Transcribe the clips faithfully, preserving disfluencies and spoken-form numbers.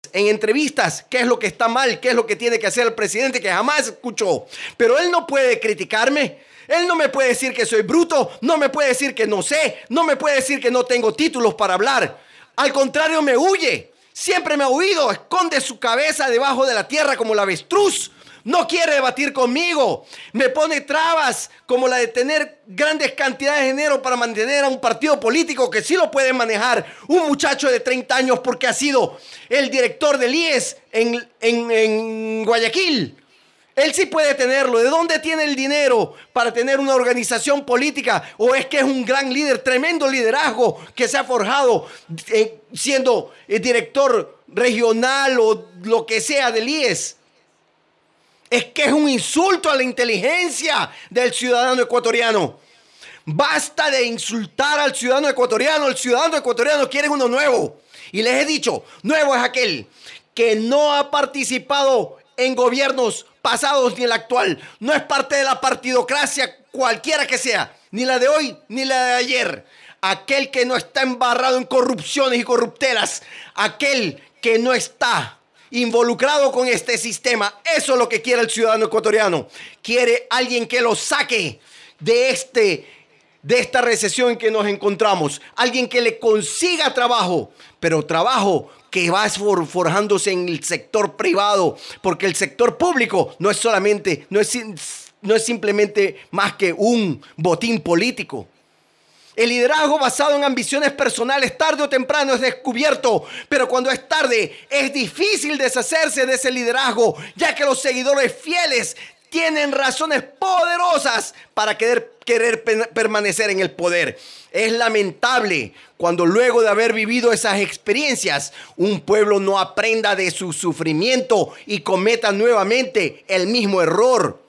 en entrevistas qué es lo que está mal, qué es lo que tiene que hacer el presidente, que jamás escuchó. Pero él no puede criticarme. Él no me puede decir que soy bruto, no me puede decir que no sé, no me puede decir que no tengo títulos para hablar. Al contrario, me huye. Siempre me ha huido, esconde su cabeza debajo de la tierra como la avestruz. No quiere debatir conmigo. Me pone trabas como la de tener grandes cantidades de dinero para mantener a un partido político que sí lo puede manejar un muchacho de treinta años porque ha sido el director del I E S en, en, en Guayaquil. Él sí puede tenerlo. ¿De dónde tiene el dinero para tener una organización política? ¿O es que es un gran líder, tremendo liderazgo que se ha forjado eh, siendo el director regional o lo que sea del I E S? Es que es un insulto a la inteligencia del ciudadano ecuatoriano. Basta de insultar al ciudadano ecuatoriano. El ciudadano ecuatoriano quiere uno nuevo. Y les he dicho, nuevo es aquel que no ha participado en gobiernos pasados ni el actual. No es parte de la partidocracia cualquiera que sea, ni la de hoy ni la de ayer. Aquel que no está embarrado en corrupciones y corruptelas. Aquel que no está involucrado con este sistema. Eso es lo que quiere el ciudadano ecuatoriano. Quiere alguien que lo saque de, este, de esta recesión en que nos encontramos. Alguien que le consiga trabajo, pero trabajo que va for, forjándose en el sector privado, porque el sector público no es solamente, no es, no es simplemente más que un botín político. El liderazgo basado en ambiciones personales tarde o temprano es descubierto, pero cuando es tarde es difícil deshacerse de ese liderazgo, ya que los seguidores fieles tienen razones poderosas para querer, querer permanecer en el poder. Es lamentable cuando luego de haber vivido esas experiencias, un pueblo no aprenda de su sufrimiento y cometa nuevamente el mismo error.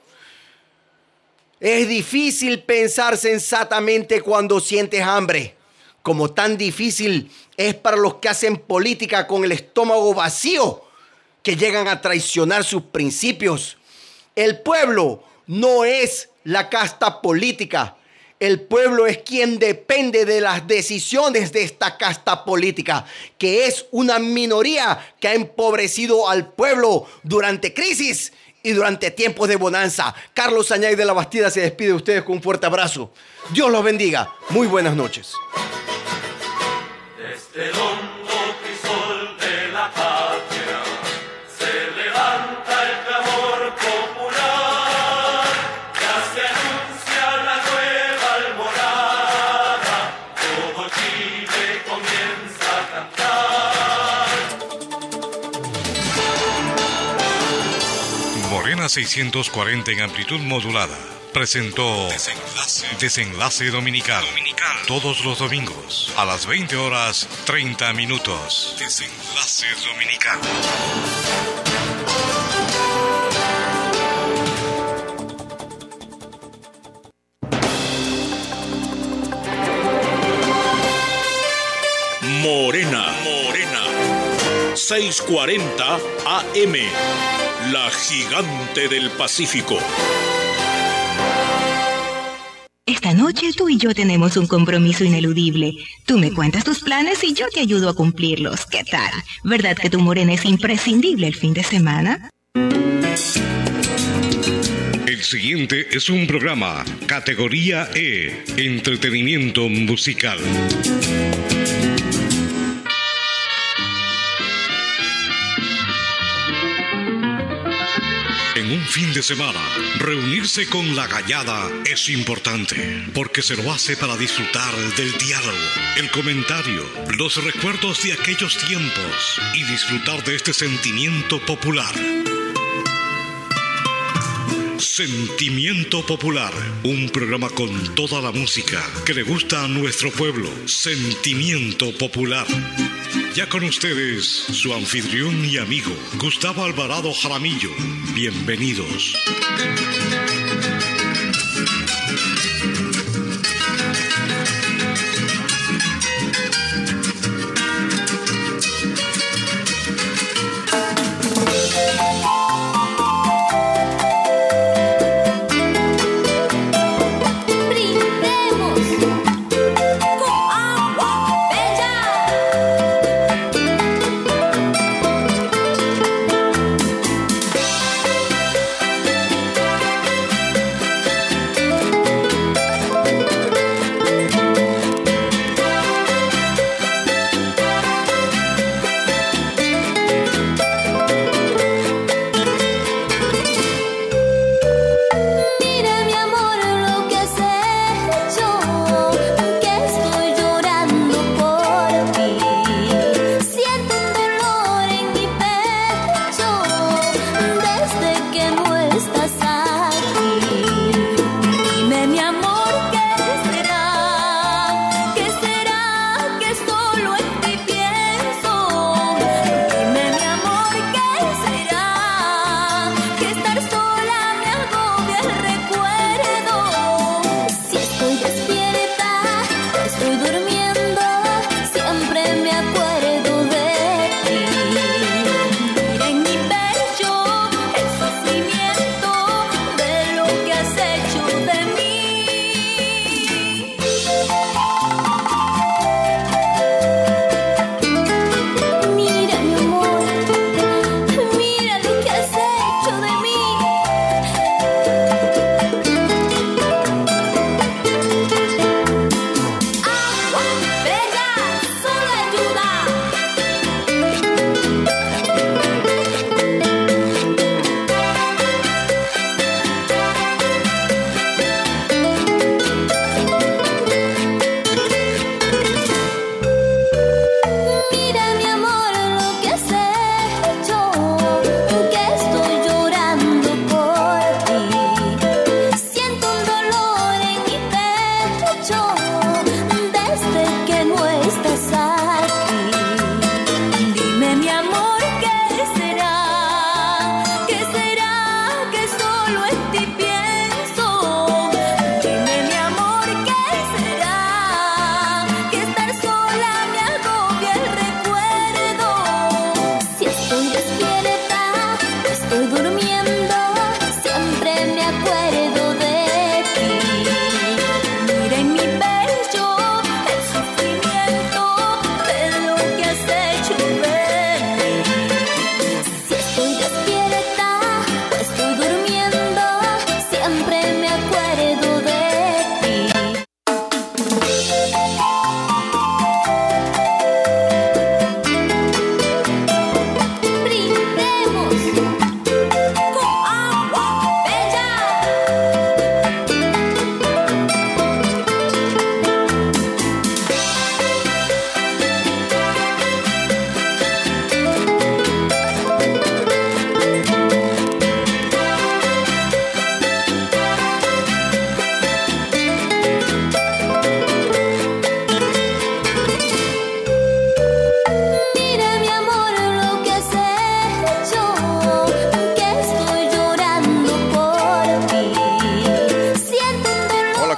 Es difícil pensar sensatamente cuando sientes hambre, como tan difícil es para los que hacen política con el estómago vacío, que llegan a traicionar sus principios. El pueblo no es la casta política. El pueblo es quien depende de las decisiones de esta casta política, que es una minoría que ha empobrecido al pueblo durante crisis y durante tiempos de bonanza. Carlos Añay de la Bastida se despide de ustedes con un fuerte abrazo. Dios los bendiga. Muy buenas noches. Desde el hondo crisol de la patria se levanta el clamor popular. Ya se anuncia la nueva alborada. Todo Chile comienza a cantar. Morena seiscientos cuarenta en amplitud modulada presentó Desenlace, Desenlace Dominical. Dominical. Todos los domingos a las veinte horas treinta minutos. Desenlace Dominical. Morena, Morena. seiscientos cuarenta A M. La gigante del Pacífico. Esta noche tú y yo tenemos un compromiso ineludible. Tú me cuentas tus planes y yo te ayudo a cumplirlos. ¿Qué tal? ¿Verdad que tu morena es imprescindible el fin de semana? El siguiente es un programa categoría E, entretenimiento musical. En un fin de semana, reunirse con la gallada es importante, porque se lo hace para disfrutar del diálogo, el comentario, los recuerdos de aquellos tiempos y disfrutar de este sentimiento popular. Sentimiento Popular, un programa con toda la música que le gusta a nuestro pueblo. Sentimiento Popular. Ya con ustedes, su anfitrión y amigo, Gustavo Alvarado Jaramillo. Bienvenidos.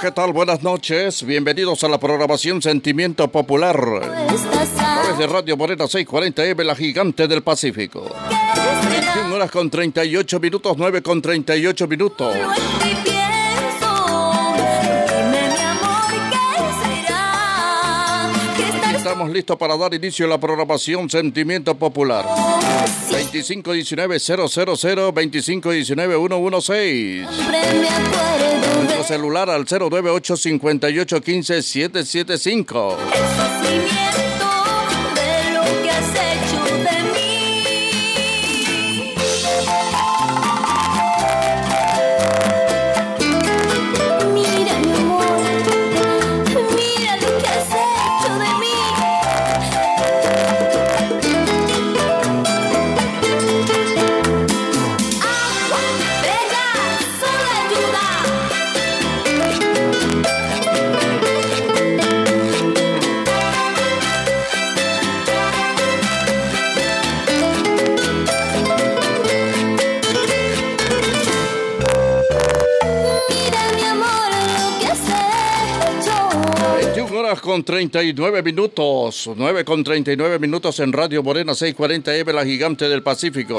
¿qué tal? Buenas noches. Bienvenidos a la programación Sentimiento Popular. A través de Radio Morena seiscientos cuarenta M, la gigante del Pacífico. veintiuna horas con treinta y ocho minutos, nueve con treinta y ocho minutos. Estamos listos para dar inicio a la programación Sentimiento Popular. veinticinco diecinueve cero cero cero, veinticinco diecinueve uno dieciséis. Nuestro celular al cero nueve ocho cinco ocho uno cinco siete siete cinco. Con treinta y nueve minutos, nueve con treinta y nueve minutos en Radio Morena seiscientos cuarenta M, la gigante del Pacífico.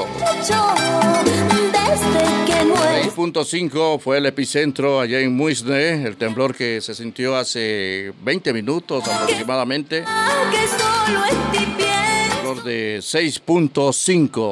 seis punto cinco fue el epicentro allá en Muisne, el temblor que se sintió hace veinte minutos aproximadamente. Temblor de seis punto cinco.